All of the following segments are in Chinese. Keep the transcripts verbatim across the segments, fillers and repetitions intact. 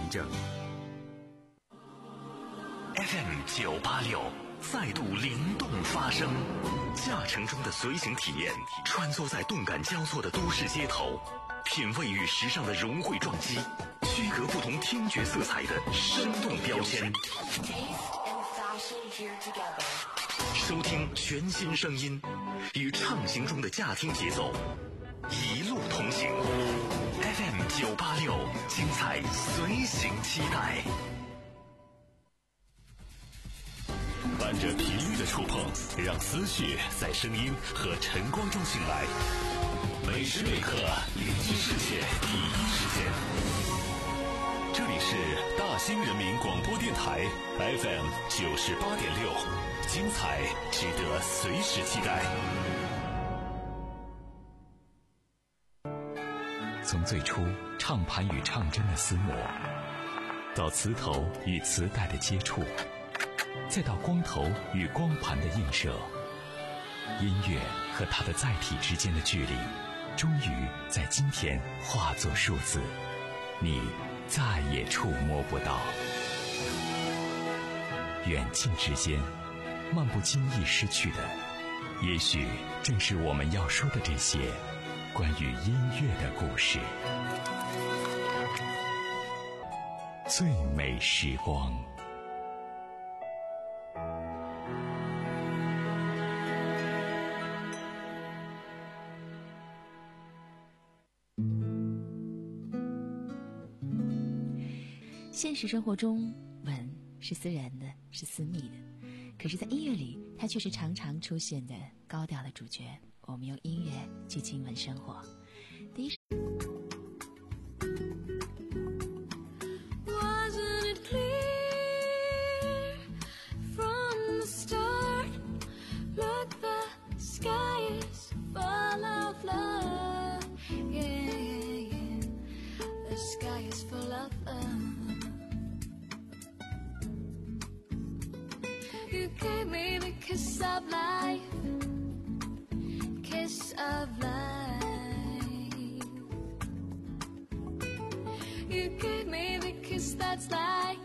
证。F M 九八六再度灵动发声，驾乘中的随行体验，穿梭在动感交错的都市街头，品味与时尚的融汇撞击，区隔不同听觉色彩的生动标签。收听全新声音，与畅行中的驾听节奏，一路同行。F M 九八六，精彩随行期待。伴着频率的触碰，让思绪在声音和晨光中醒来。每时每刻，聆听世界第一时间。这里是大兴人民广播电台 F M 九十八点六，精彩值得随时期待。从最初唱盘与唱针的厮磨，到磁头与磁带的接触，再到光头与光盘的映射，音乐和它的载体之间的距离，终于在今天化作数字，你再也触摸不到。远近之间，漫不经意失去的，也许正是我们要说的这些关于音乐的故事。最美时光。 现实生活中，吻是私人的，是私密的，可是在音乐里，它却是常常出现的高调的主角。我们用音乐去亲吻生活。第一 Kiss of life, kiss of life. You gave me the kiss that's like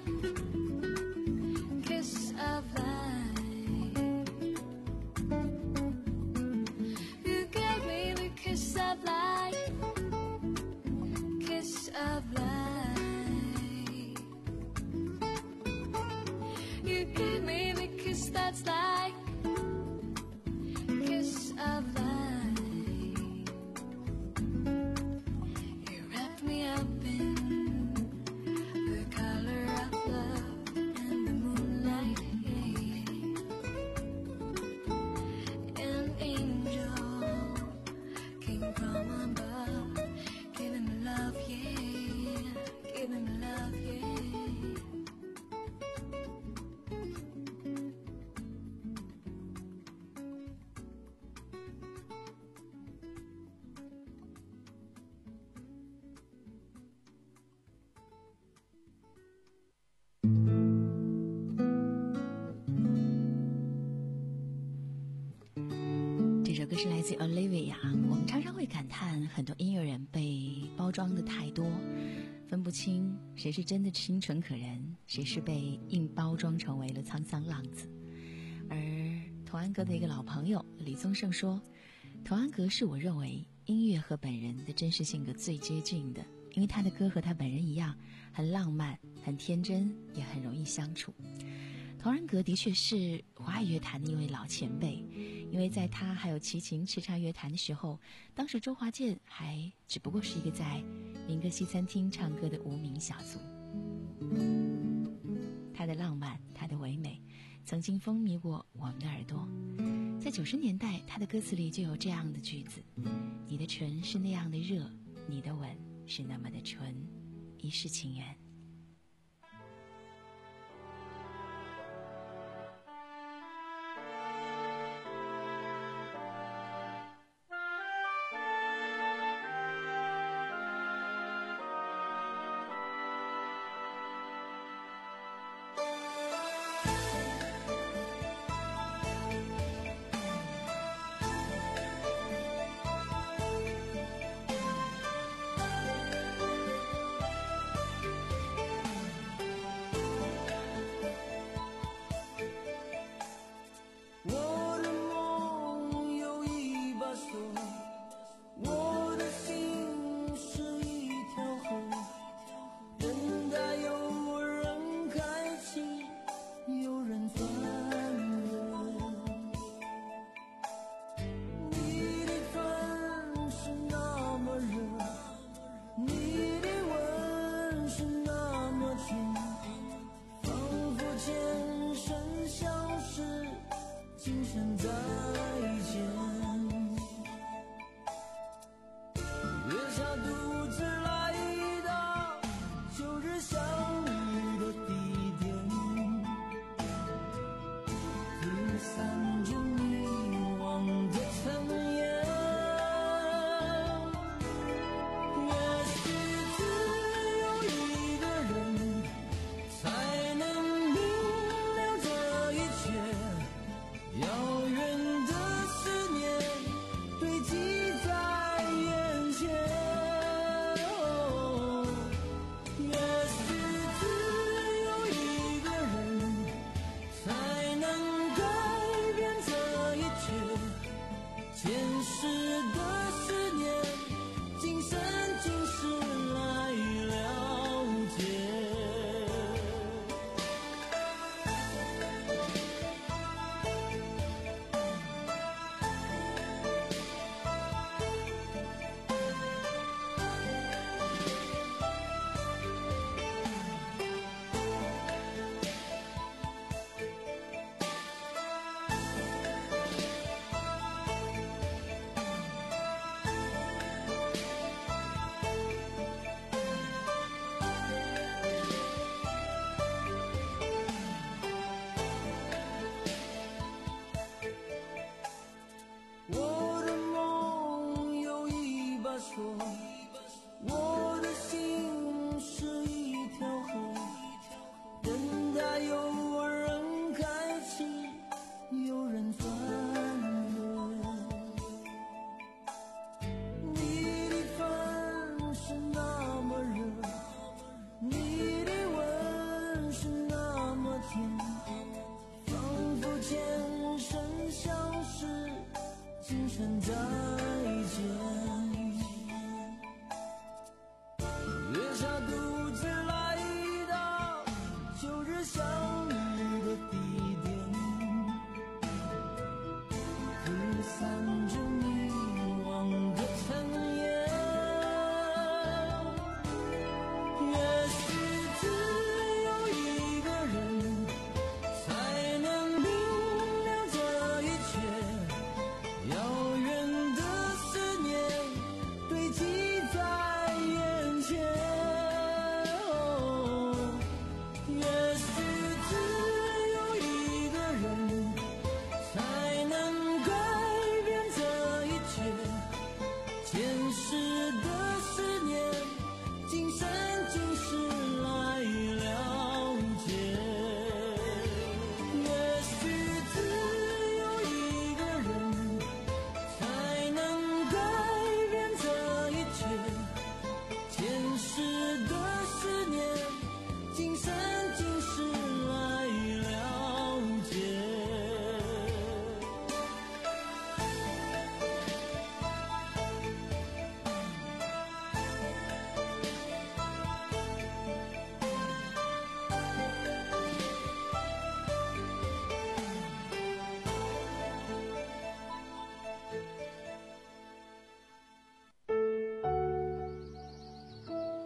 kiss of life. You gave me the kiss of life, kiss of life. You gave me the kiss that's like kiss of life. You wrapped me up in the color of love and the moonlight. An angel came from above, giving me love, yeah, giving me love, yeah. Olivia， 我们常常会感叹很多音乐人被包装的太多，分不清谁是真的清纯可人，谁是被硬包装成为了沧桑浪子。而童安格的一个老朋友李宗盛说，童安格是我认为音乐和本人的真实性格最接近的，因为他的歌和他本人一样，很浪漫，很天真，也很容易相处。童安格的确是华语乐坛的一位老前辈，因为在他还有齐秦叱咤乐坛的时候，当时周华健还只不过是一个在民歌西餐厅唱歌的无名小卒。他的浪漫，他的唯美，曾经风靡过我们的耳朵。在九十年代，他的歌词里就有这样的句子：你的唇是那样的热，你的吻是那么的纯，一世情缘。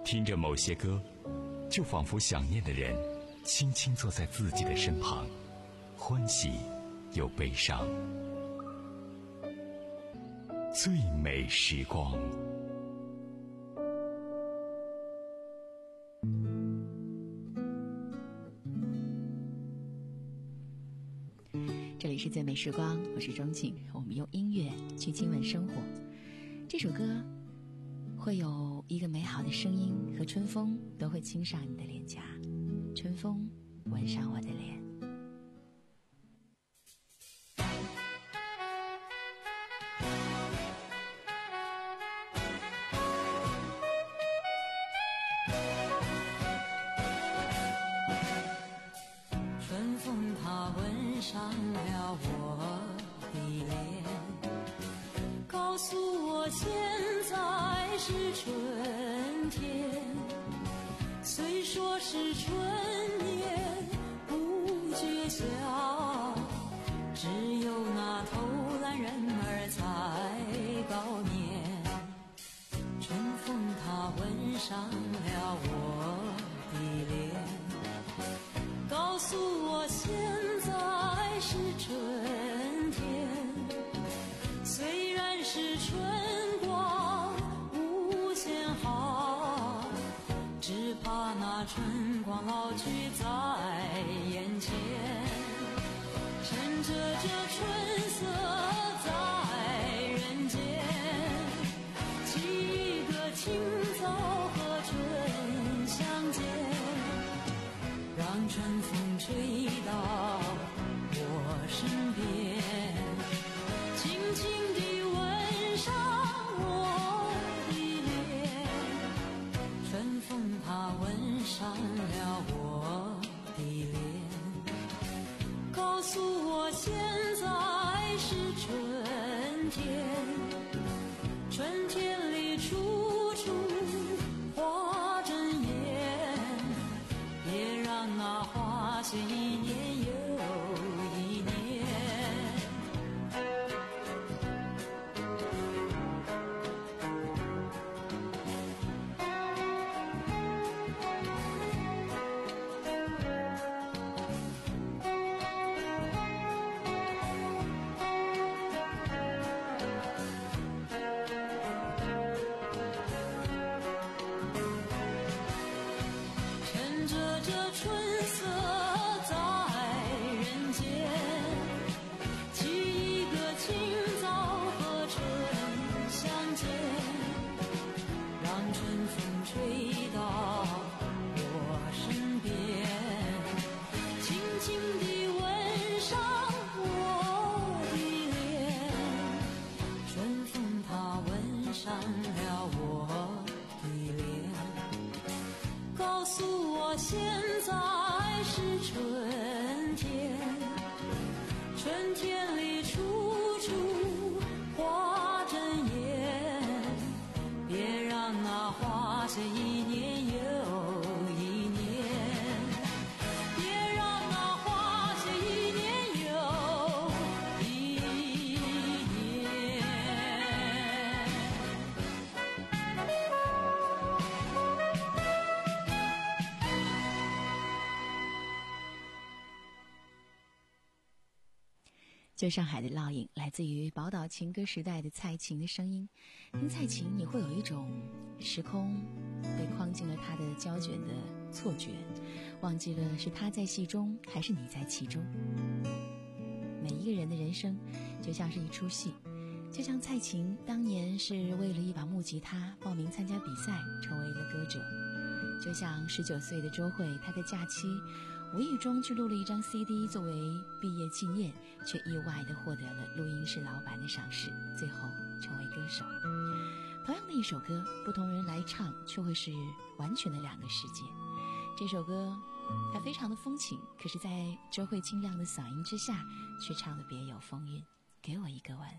听着某些歌，就仿佛想念的人轻轻坐在自己的身旁，欢喜又悲伤。最美时光。 这里是最美时光，我是钟静，我们用音乐去亲吻生活。这首歌会有一个美好的声音和春风都会亲上你的脸颊，春风吻上我的脸。 春风它吻上了我的脸，告诉我现在是春天。虽说是春年不觉晓，只有那偷懒人儿才高眠。春风它吻上了我的脸，告诉我现在是春天。虽然是春光无限好，只怕那春光老去在眼前。趁着这春色在人间，记一个清早和春相见，让春风吹到我身边，轻轻地吻上我的脸。春风它吻上了我的脸，告诉我现在是春天。春天里处处花争艳，别让那花谢一年又一年。趁着这春色在人间，记一个清早和春相见，让春风吹到我身边，轻轻地吻上我的脸。春风它吻上了我的脸，告诉我现在是春天。春天里处处花争艳，别让那花谢一年又一年，别让那花谢一年又一年。 旧上海的烙印来自于宝岛情歌时代的蔡琴的声音。听蔡琴你会有一种时空被框进了她的胶卷的错觉，忘记了是她在戏中还是你在其中。每一个人的人生就像是一出戏，就像蔡琴当年是为了一把木吉他报名参加比赛成为了歌者，就像十九岁的周慧，她在假期无意中去录了一张 C D 作为毕业纪念，却意外地获得了录音室老板的赏识，最后成为歌手。同样的一首歌，不同人来唱却会是完全的两个世界。这首歌它非常的风情，可是在周慧清亮的嗓音之下却唱得别有风韵。给我一个吻。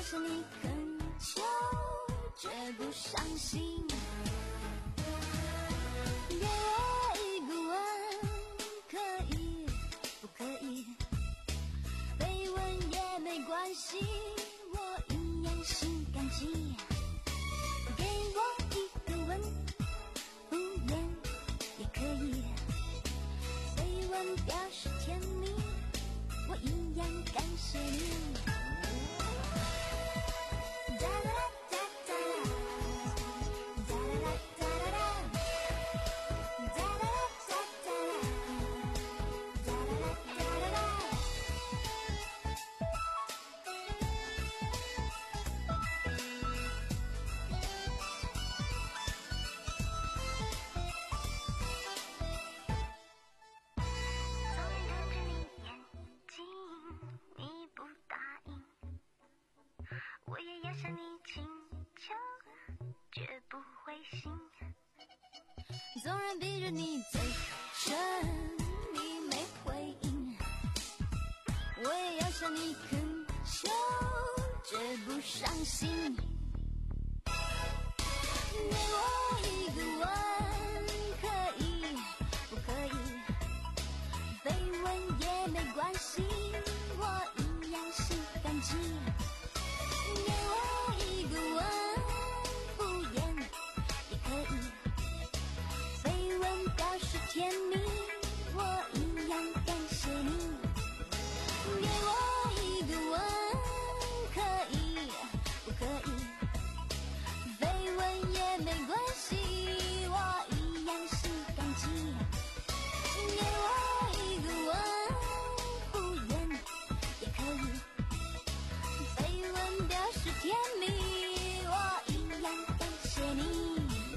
是你恳求，绝不伤心。给我一个吻，可以不可以？被吻也没关系，我一样心感激。给我一个吻，敷衍也可以。被吻表示甜蜜，我一样感谢你。纵然逼着你嘴唇，你没回应，我也要向你恳求，绝不伤心。给我一个吻，可以不可以？被吻也没关系，我一样心感激。给我一个吻，敷衍也可以。表示甜蜜，我一样感谢你。给我一个吻，可以不可以？被吻也没关系，我一样心感激。给我一个吻，敷衍也可以。被吻表示甜蜜，我一样感谢你。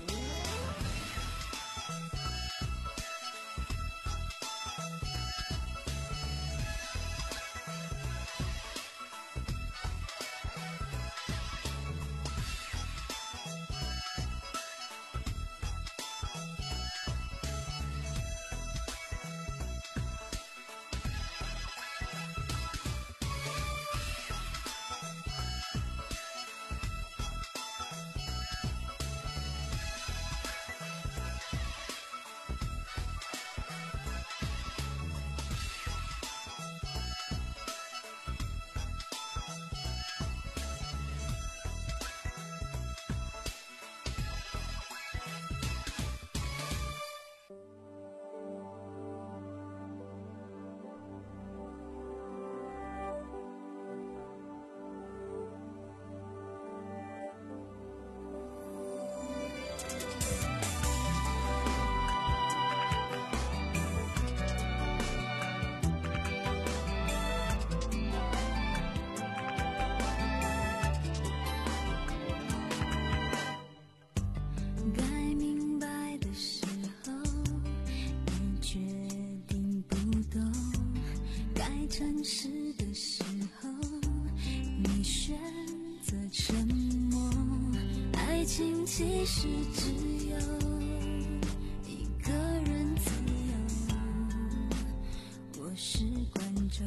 诚实的时候，你选择沉默。爱情其实只有一个人自由，我是观众。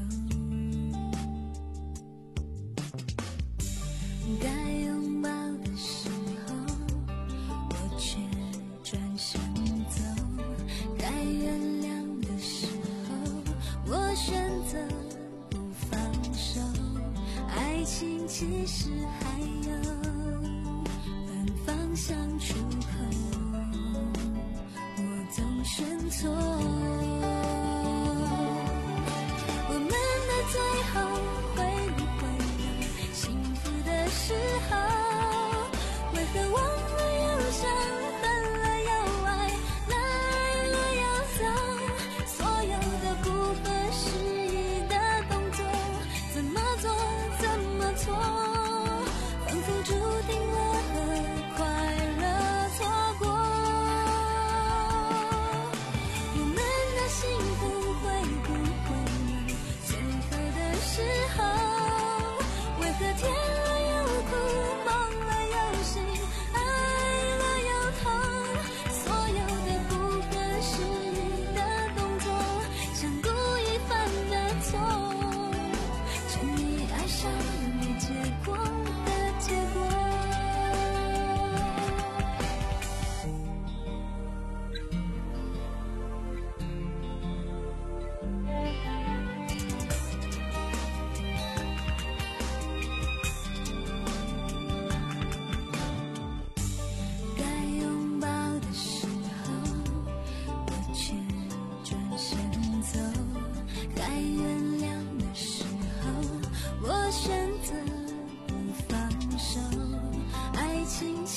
该拥抱的时候，我却转身走；该原谅的时候，我选择不放手。爱情其实还有反方向出口，我总选错。我们的最后会不会有幸福的时候？为何忘了又想，分了又爱，来了又走？所有的不合时宜的动作，怎么做怎么错，仿佛注定了和快乐错过。我们的心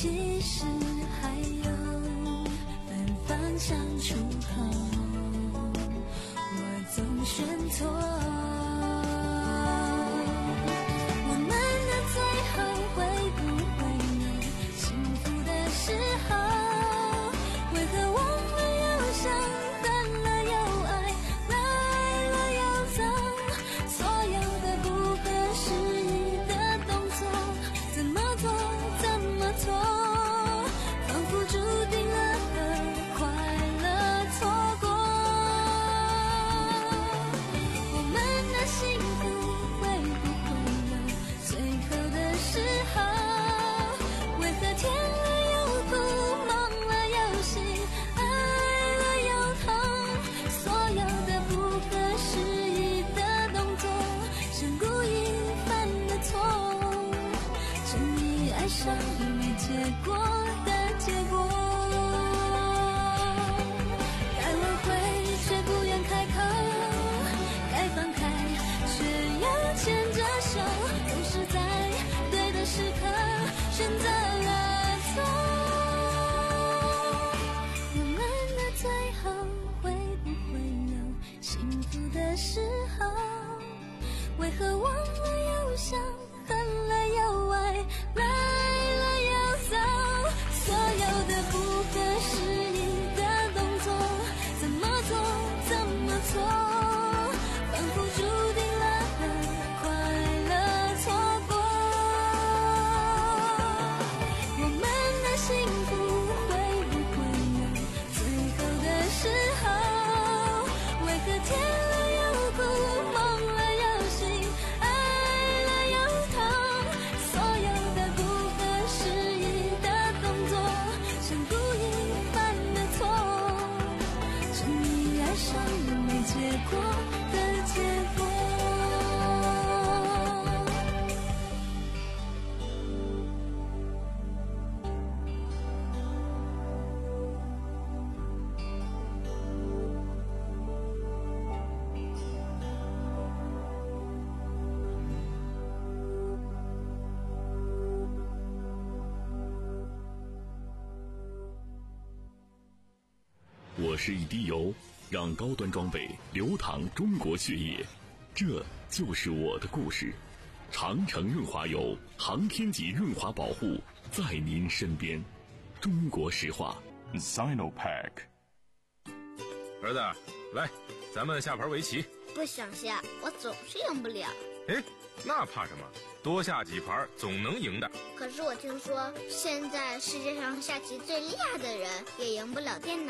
其实还有反方向出口，我总选错。我们的最后会不会有幸福的时候？为何忘了又想，恨了又爱，来了又走，所有的不合时宜的动作，怎么做怎么做，仿佛注定了和快乐错过。我们的幸福会不会有最后的时候？为何甜了又苦，梦了又醒，爱了又痛，所有的不合时宜的动作，像故意犯的错，轻易爱上没结果的结果。该挽回却不愿开口，该放开却要牵着手，总是在对的时刻选择了错。我们的最后会不会有幸福的时候？为何忘了又想，恨了又爱，来了又走，所有的不合时宜的动作，怎么做怎么做，仿佛注定了和快乐错过。我们的幸福会不会有最后的时候？为何甜了又苦，梦了又醒，爱了又痛，所有的不合时宜的动作，像故意犯的错，轻易爱上没结果的结果。 我是一滴油，让高端装备流淌中国血液，这就是我的故事。长城润滑油，航天级润滑保护，在您身边。中国石化 Sinopack。 儿子，来，咱们下盘围棋。 不想下，我总是赢不了。 哎，那怕什么？多下几盘总能赢的。 可是我听说，现在世界上下棋最厉害的人也赢不了电脑。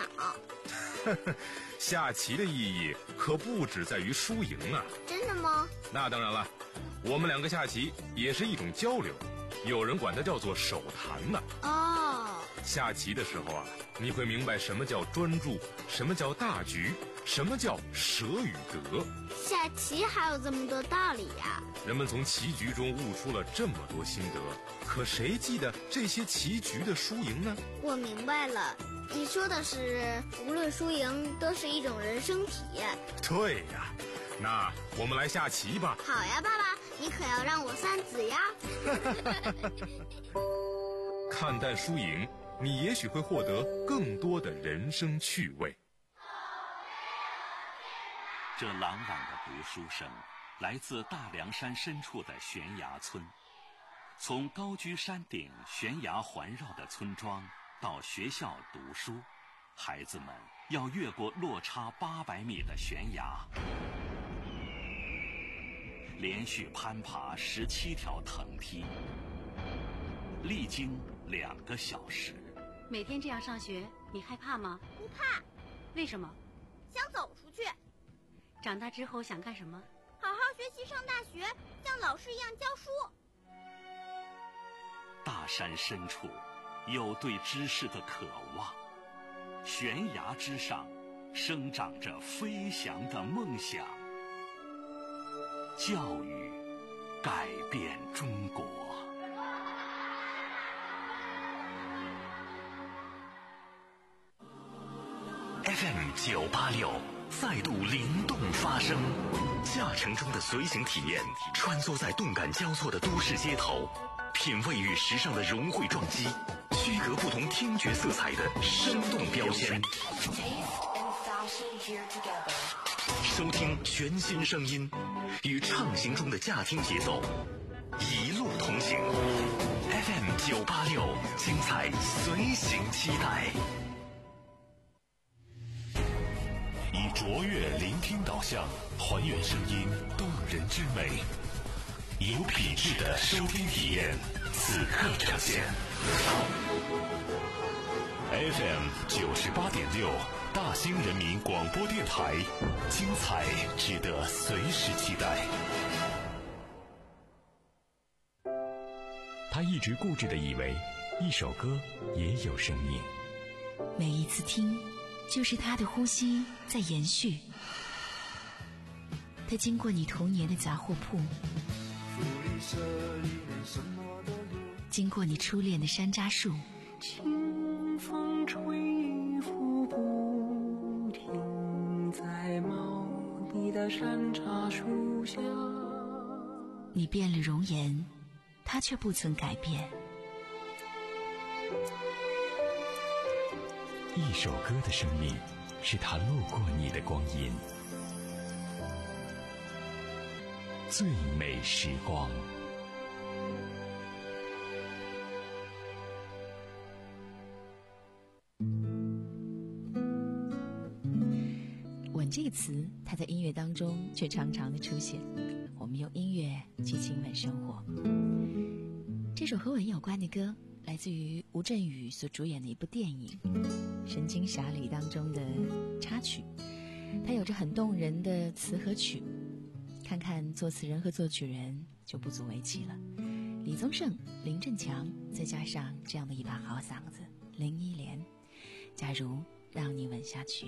下棋的意义可不只在于输赢啊。 真的吗？ 那当然了，我们两个下棋也是一种交流，有人管它叫做手谈呢。 哦， 下棋的时候啊，你会明白什么叫专注，什么叫大局，什么叫舍与得。 下棋还有这么多道理呀！ 人们从棋局中悟出了这么多心得，可谁记得这些棋局的输赢呢？ 我明白了，你说的是无论输赢都是一种人生体验。 对呀，那我们来下棋吧。 好呀，爸爸，你可要让我三子呀。 看淡输赢，你也许会获得更多的人生趣味。 这朗朗的读书声来自大凉山深处的悬崖村。从高居山顶悬崖环绕的村庄到学校读书，孩子们要越过落差八百米的悬崖，连续攀爬十七条藤梯，历经两个小时。 每天这样上学，你害怕吗？ 不怕。 为什么？ 想走出去。 长大之后想干什么？ 好好学习，上大学，像老师一样教书。 大山深处有对知识的渴望，悬崖之上生长着飞翔的梦想。教育改变中国。F M 九八六再度灵动发声，驾乘中的随行体验，穿梭在动感交错的都市街头，品味与时尚的融汇撞击， 区隔不同听觉色彩的生动标签。收听全新声音，与畅行中的驾听节奏一路同行。F M 九八六，精彩随行期待。以卓越聆听导向，还原声音动人之美，有品质的收听体验，此刻呈现。F M 九十八点六，大兴人民广播电台，精彩值得随时期待。他一直固执地以为，一首歌也有生命。 每一次听，就是他的呼吸在延续。他经过你童年的杂货铺，经过你初恋的山楂树， 清风吹拂不停，在茂密的山茶树下。 你变了容颜，他却不曾改变。 一首歌的生命，是他路过你的光阴。最美时光。 吻这个词，它在音乐当中却常常的出现。我们用音乐去亲吻生活。这首和吻有关的歌，来自于吴镇宇所主演的一部电影《神经侠侣》当中的插曲，它有着很动人的词和曲。看看作词人和作曲人就不足为奇了，李宗盛、林振强，再加上这样的一把好嗓子林忆莲。假如让你吻下去。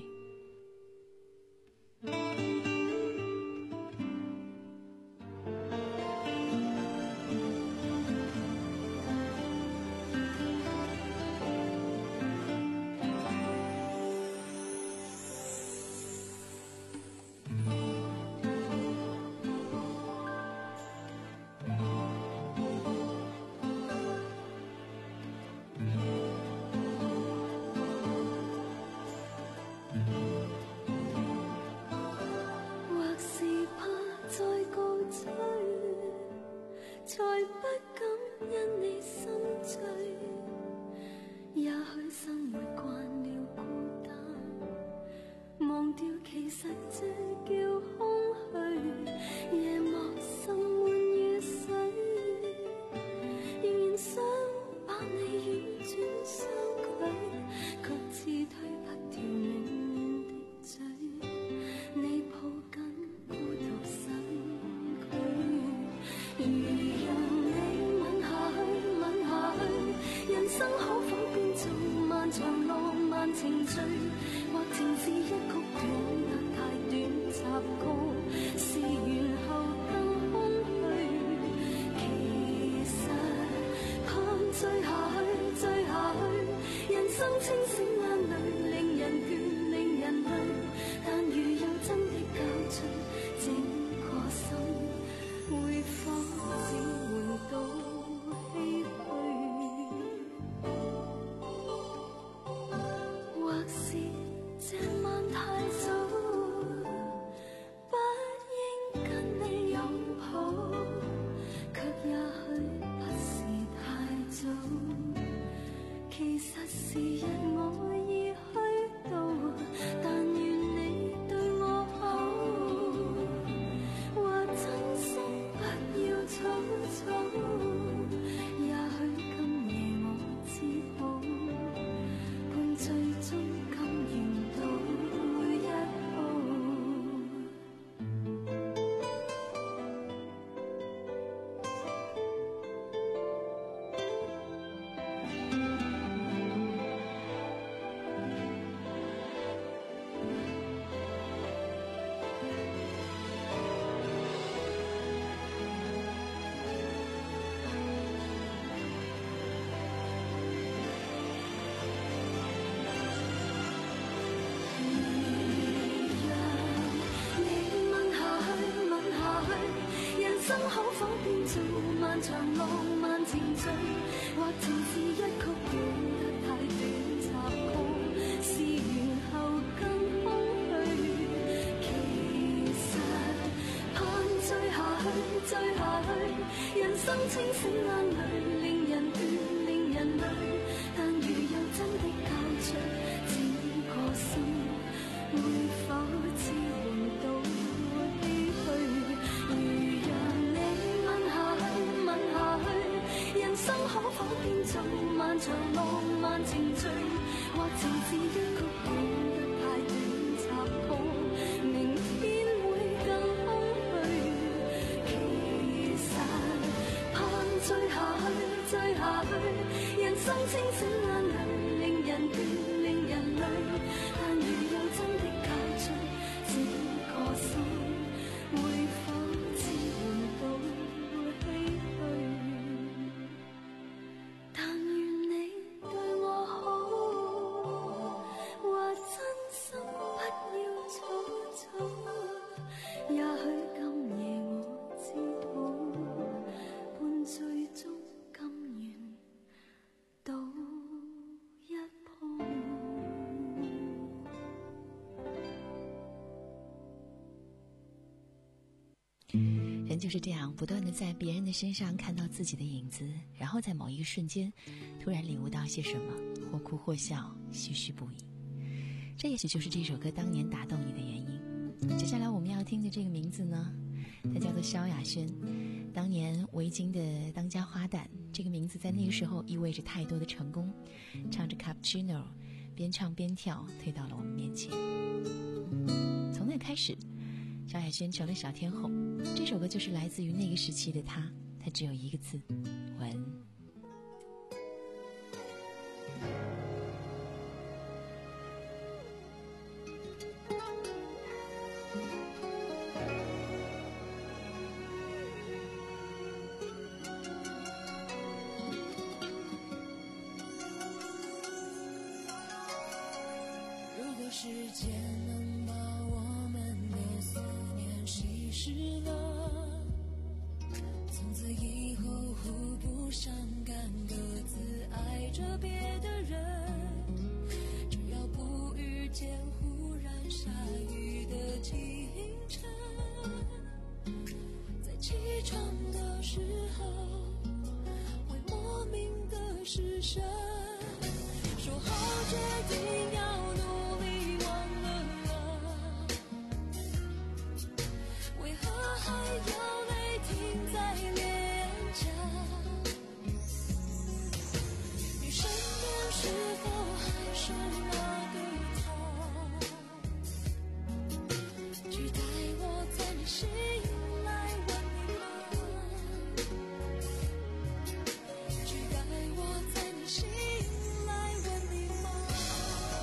漫長浪漫情緒，或情是一曲短清醒眼淚，令人倦，令人累。但如有真的交出這個心，會否支援到唏噓？如讓你問下去，問下去，人生可否建造漫長浪漫程序？或情是一曲永得太短插曲，明天會更空虛。其實盼追下去，追下去，人生清醒眼淚，令人倦，令人累。但如有真的交出這個心，會否支援到唏噓？但願你對我好，或真心不要早走。也許今夜我只好伴醉中甘願賭一鋪。 人就是这样，不断的在别人的身上看到自己的影子，然后在某一个瞬间突然领悟到些什么，或哭或笑，唏嘘不已。这也许就是这首歌当年打动你的原因。接下来我们要听的这个名字呢，它叫做萧亚轩，当年维京的当家花旦，这个名字在那个时候意味着太多的成功。唱着 Cappuccino， 边唱边跳推到了我们面前。从那开始，萧亚轩成了小天后。这首歌就是来自于那个时期的她，她只有一个字：文。 如果时间能把我们的思念稀释了，从此以后互不伤感，各自爱着别的人。只要不遇见忽然下雨的清晨，在起床的时候会莫名的失神，说好决定要努力忘了啊，为何还要泪停在脸颊？你身边是否还是那个他？期待我在你醒来问你吗？期待我在你醒来问你吗？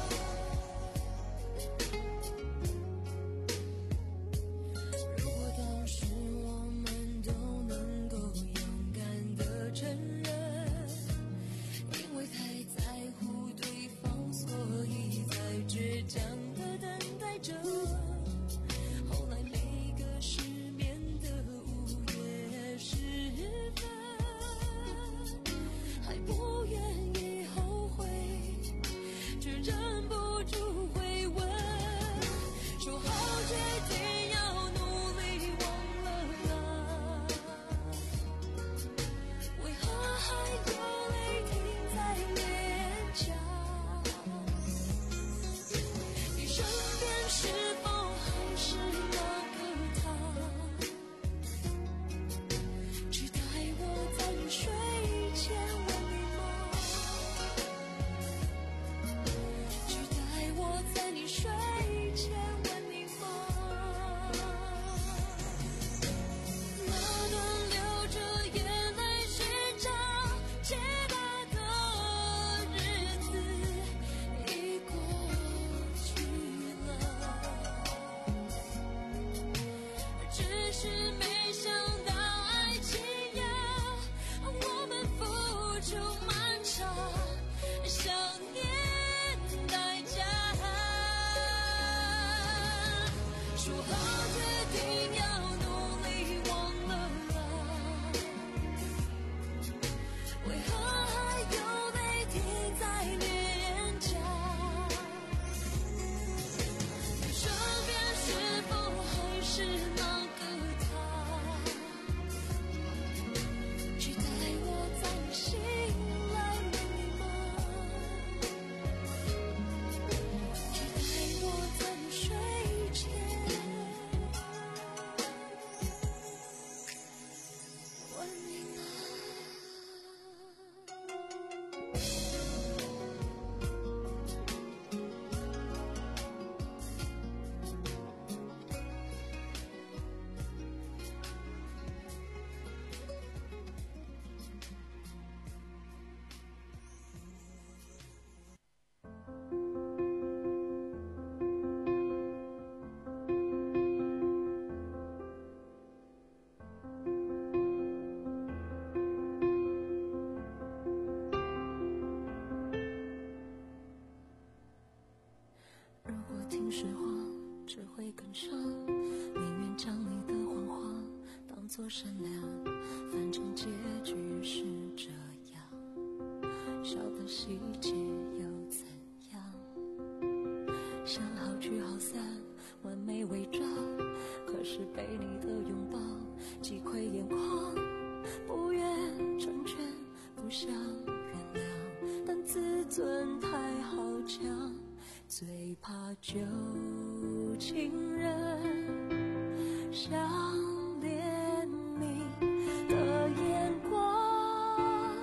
善良，反正结局是这样，小的细节又怎样？想好聚好散，完美伪装，可是被你的拥抱击溃眼眶，不愿成全，不想原谅，但自尊太好强，最怕旧情人想怜悯的眼光。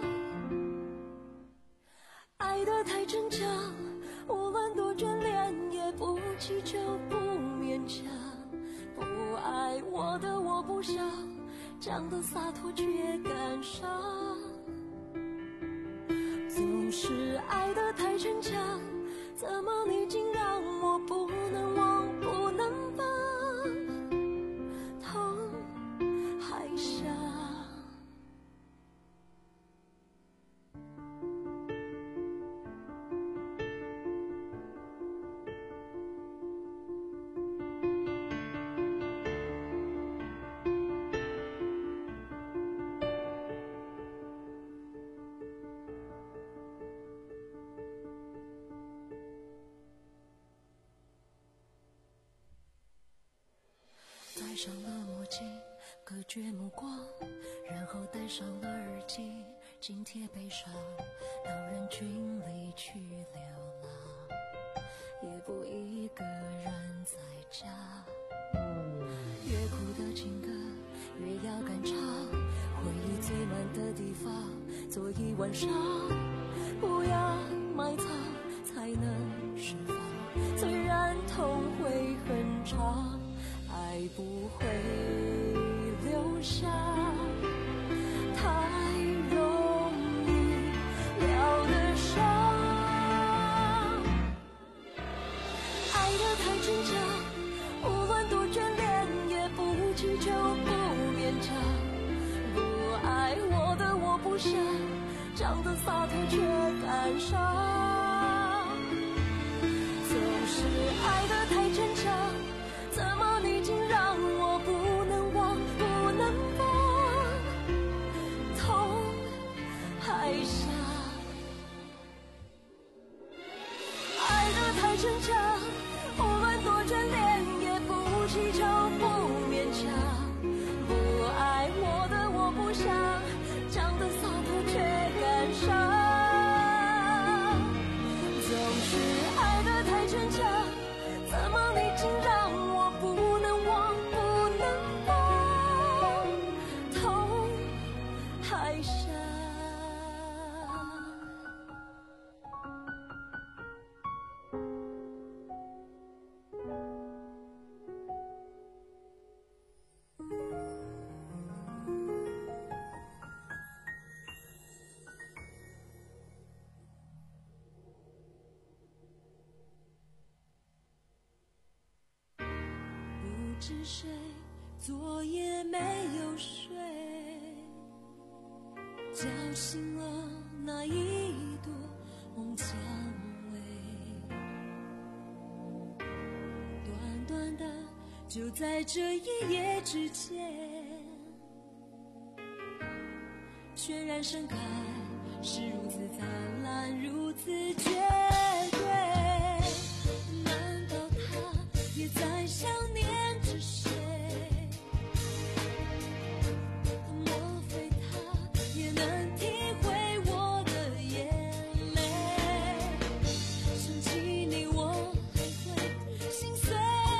爱得太逞强，无论多眷恋也不祈求，不勉强，不爱我的我不想，讲得洒脱却感伤。总是爱得太逞强，怎么你竟让我不能忘不能放，痛还伤。戴上了墨镜，隔绝目光，然后戴上了耳机，紧贴悲伤，到人群里去流浪，也不一个人在家。越苦的情歌越要敢唱，回忆最满的地方坐一晚上，不要埋藏才能释放，虽然痛会很长，爱不会留下太容易疗的伤。爱得太逞强，无论多眷恋也不祈求，不勉强，不爱我的我不想，讲得洒脱却感伤。总是爱得太逞强，怎么你竟让我不能忘不能放，痛还伤。爱得太逞强，无论多眷恋也不祈求，不勉强，不爱我的我不想，讲得洒脱却感伤。总是爱得太逞强，怎么你竟让我不能忘不能放，痛还伤。不知谁昨夜没有睡，叫醒了那一朵梦蔷薇，短短的就在这一夜之间全然盛开，是如此灿烂，如此绝对。难道他也在想念着谁？莫非他也能体会我的眼泪？想起你我还会心碎，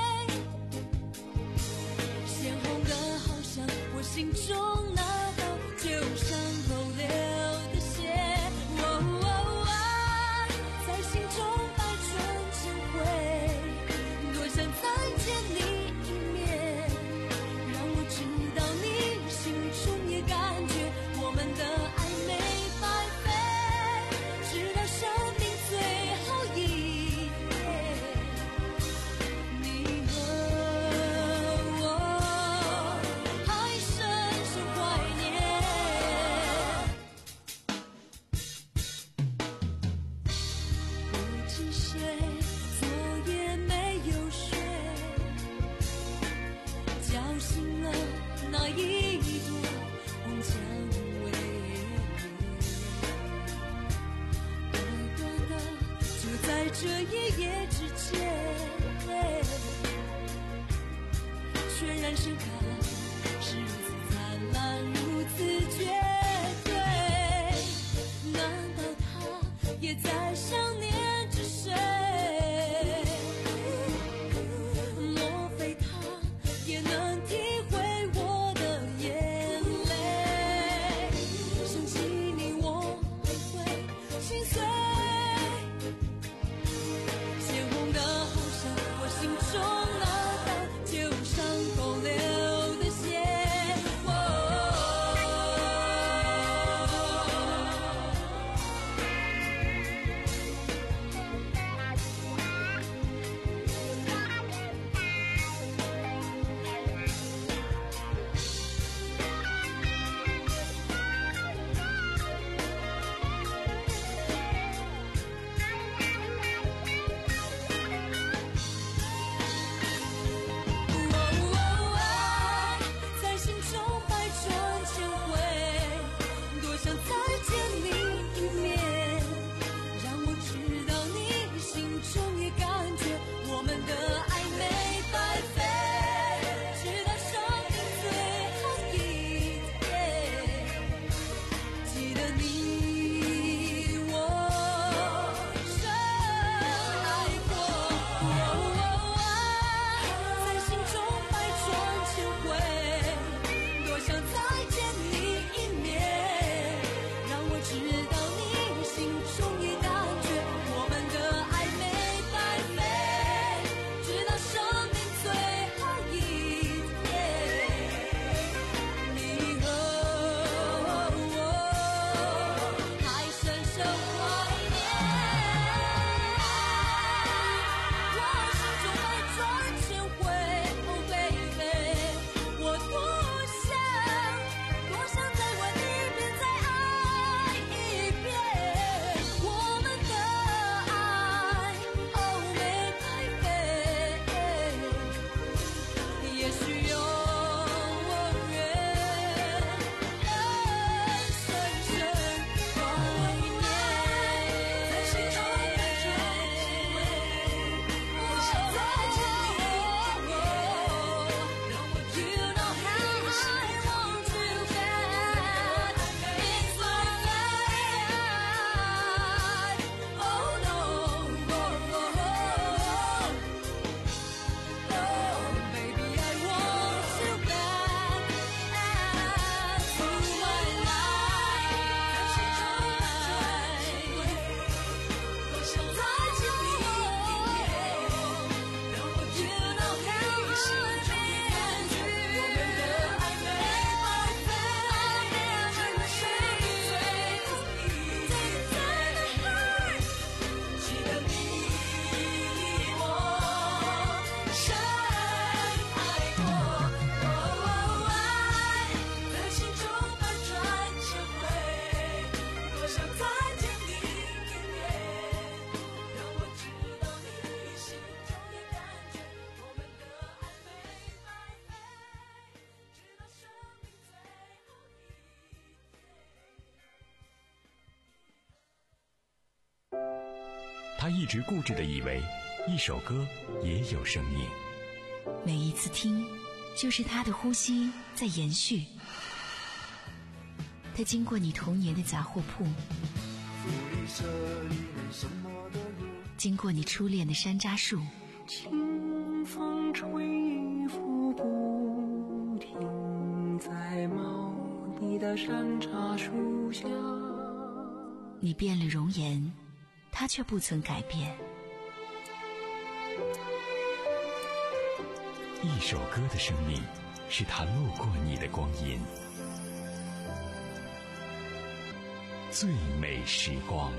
鲜红的好像我心中那道旧伤口留的血。哦哦啊，在心中百转千回，多想再见你这一夜之间全然盛开，是如此灿烂，如此绝对。难道他也在想念着谁？莫非他也能体会我的眼泪？想起你我还会心碎，鲜红的红绳，我心中那道结无伤口流的血。在心中百转千回，多想再见你一面，让我知道你心中也感觉我们的暧昧白费，直到生命最后一天，记得你我深爱过。在心中百转千回，多想再见你一面，让我知道你心中也感觉我们的暧昧白费，直到生命最后一天，你和我还深深怀念。我心中百转千回，Oh baby，我多想多想再问一遍，再爱一遍，我们的爱，Oh没白费，也许永远深深怀念。在心中百转千回，我想再见你，让我知道 how I want you back. It's my life. Oh no, oh baby, I want you back to my life. 在心中百转千回，我想再见你一面，让我知道 how I want you。我们的暧昧白费，直到生命最后一天，记得你我深爱过。在心中百转千回，多想再见你一面，让我知道你心中也感觉我们的暧昧白费，直到生命最后一天。 他一直固执地以为一首歌也有生命， 每一次听，就是他的呼吸在延续。他经过你童年的杂货铺，经过你初恋的山楂树， 清风吹拂不停，在茂密的山茶树下。 你变了容颜，他却不曾改变。 一首歌的生命，是他路过你的光阴。最美时光。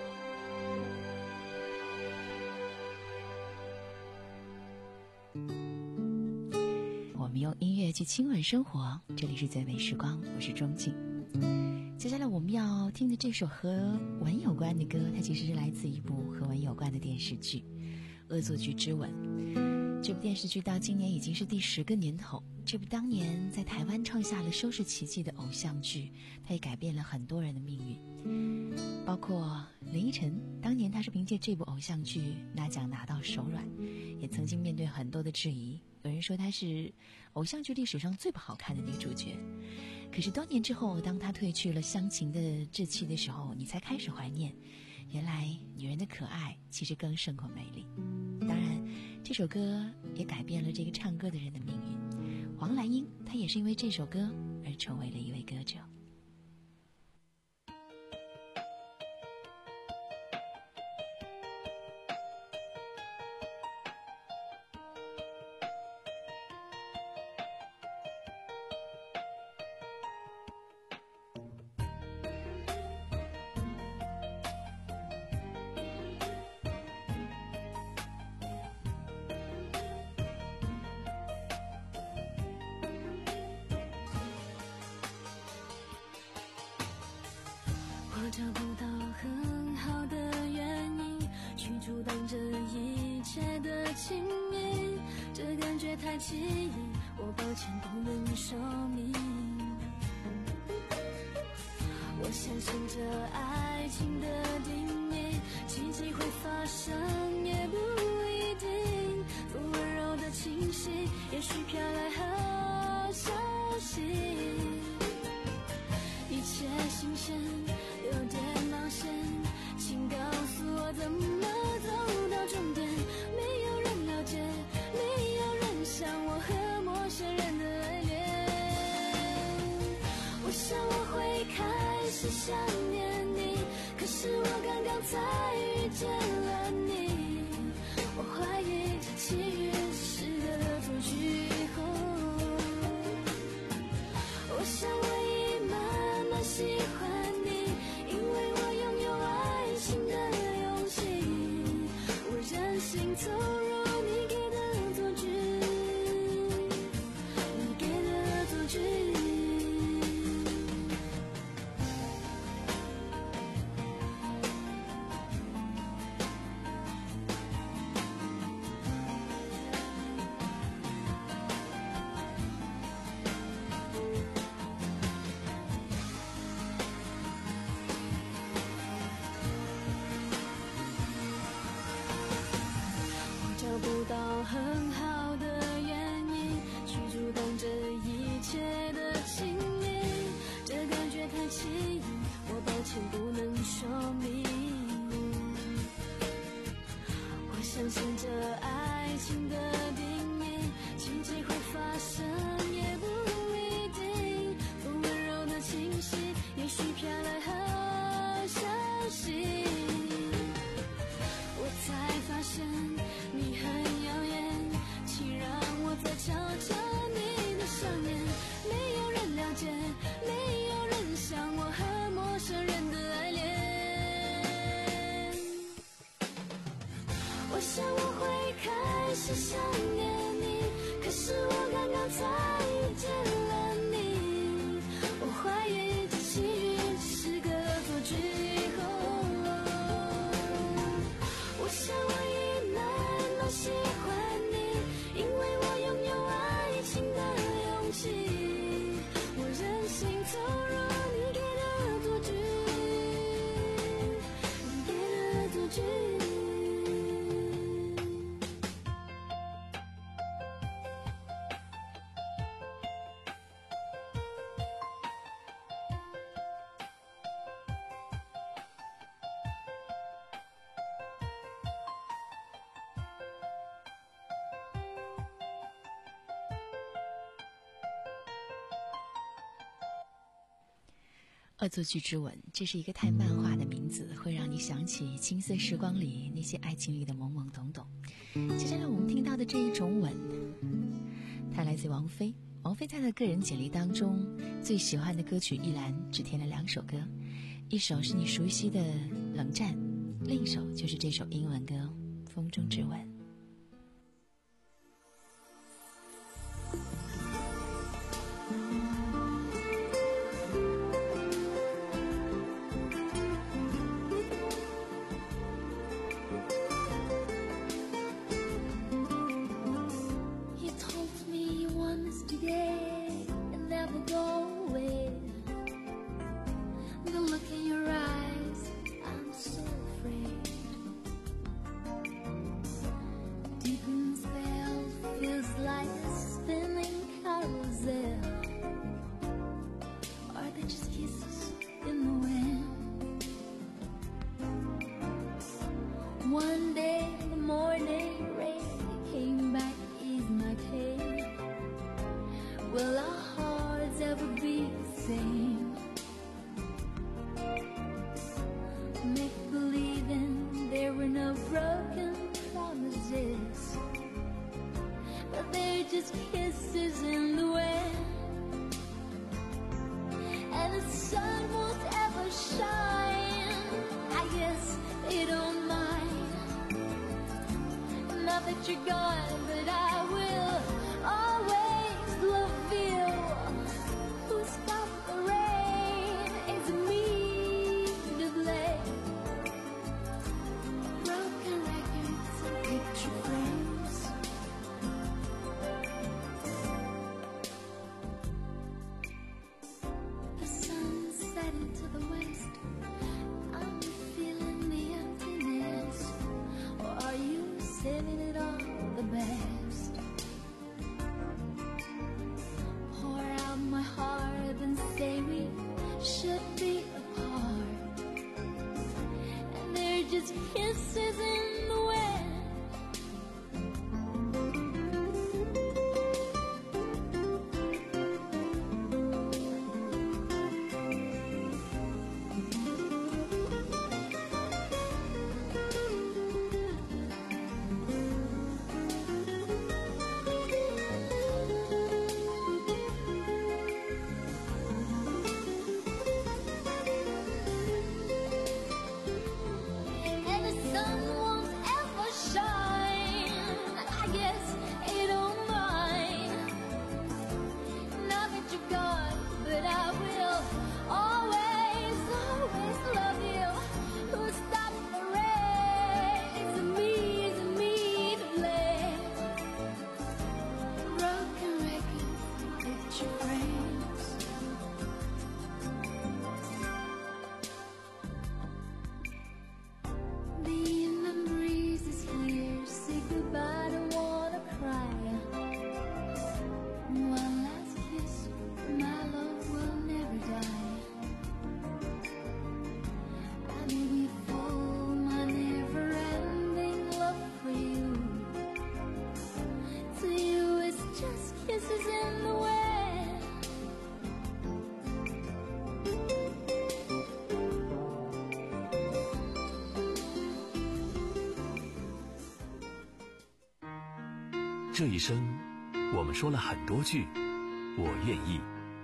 我们用音乐去亲吻生活，这里是最美时光，我是钟静。接下来我们要听的这首和吻有关的歌，它其实是来自一部和吻有关的电视剧《恶作剧之吻》。 这部电视剧到今年已经是第十个年头，这部当年在台湾创下了收视奇迹的偶像剧，它也改变了很多人的命运，包括林依晨。当年她是凭借这部偶像剧拿奖拿到手软，也曾经面对很多的质疑，有人说她是偶像剧历史上最不好看的女主角。可是多年之后，当她褪去了乡情的稚气的时候，你才开始怀念，原来女人的可爱其实更胜过美丽。当然这首歌也改变了这个唱歌的人的命运，黄兰英她也是因为这首歌而成为了一位歌者。 我找不到很好的原因去阻挡这一切的亲密，这感觉太奇异，我抱歉不能说明。我相信这爱情的定义，奇迹会发生也不一定，风温柔的气息，也许飘来好消息，一切新鲜有点冒险，请告诉我怎么走到终点。没有人了解，没有人像我和陌生人的爱恋。我想我会开始想念你，可是我刚刚才遇见了你。我怀疑这奇遇是个错觉后，我想我已慢慢喜欢你，因为我拥有爱情的勇气，我任性投入你给的错觉，你给的错觉。找不到很好的原因去阻挡这一切的亲密，这感觉太奇异，我抱歉不能说明。我相信这爱情的定义，奇迹会发生也不一定，风温柔的气息，也许飘来好消息，我才发现你很耀眼，请让我再瞧瞧你的双眼。没有人了解，没有人像我和陌生人的爱恋。我想我会开始想念你，可是我刚刚才遇见了你。我怀疑这奇遇是个错觉后，我想我已慢慢喜欢你，因为我拥有爱情的勇气，我任性投入你给的错觉，你给的错觉。 恶作剧之吻，这是一个太漫画的名字，会让你想起青涩时光里那些爱情里的懵懵懂懂。接下来我们听到的这一种吻，它来自王菲。王菲在她的个人简历当中，最喜欢的歌曲一栏只填了两首歌，一首是你熟悉的《冷战》，另一首就是这首英文歌《风中之吻》。 One day the morning rain came back to ease my pain. Will our hearts ever be the same? Make believing there were no broken promises, but they're just kisses in the wind. And the sun won't ever shine, I guess they don't mind. Now that you're gone, but I will always love you. Who stopped the rain? It's me to blame. Broken records and picture frames. The sun setting to the west. I'm feeling the emptiness. Or are you saving it all the best? Pour out my heart and say we should be apart. And they're just kisses in the wind. And the sun won't ever shine, I guess it don't mind. Now that you're gone, but I will always, always love you. Who stopped the rain? It's me, it's me to blame. Broken records, picture frames. The evening breeze is here. Say goodbye, don't wanna cry. One last kiss, my love will never die. I may be full, my never-ending love for you. To you, it's just kisses in the wind. 这一生，我们说了很多句“我愿意”。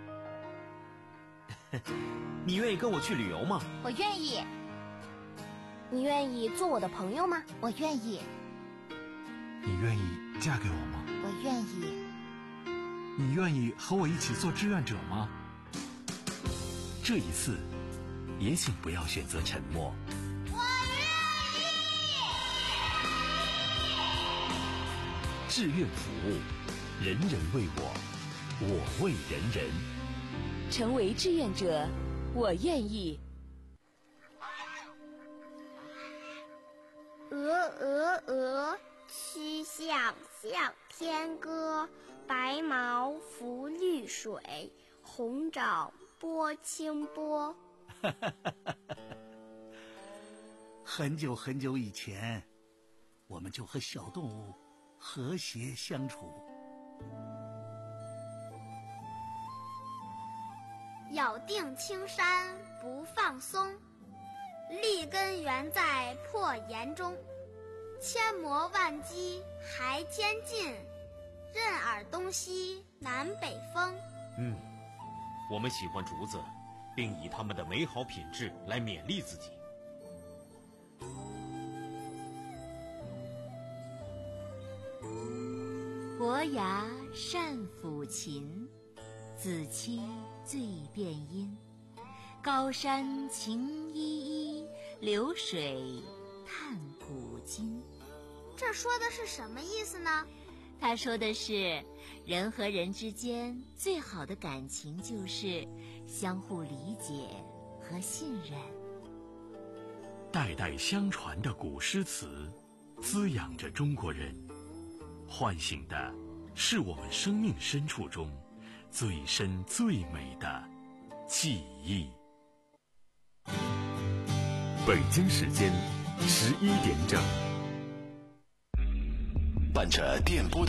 你愿意跟我去旅游吗？ 我愿意。你愿意做我的朋友吗？我愿意。 你愿意嫁给我吗？ 我愿意。 你愿意和我一起做志愿者吗？ 这一次，也请不要选择沉默。志愿服务，人人为我，我为人人。 成为志愿者，我愿意。 鹅鹅鹅，曲项向天歌。白毛浮绿水，红爪拨清波。 很久很久以前，我们就和小动物和谐相处。 咬定青山不放松，立根原在破岩中。千磨万击还坚劲，任尔东西南北风。 嗯，我们喜欢竹子，并以它们的美好品质来勉励自己。 伯牙善抚琴，子期最辨音。高山晴依依，流水叹古今。 这说的是什么意思呢？ 他说的是，人和人之间最好的感情就是相互理解和信任。 代代相传的古诗词，滋养着中国人，唤醒的是我们生命深处中最深最美的记忆。 北京时间十一点整， 伴着电波的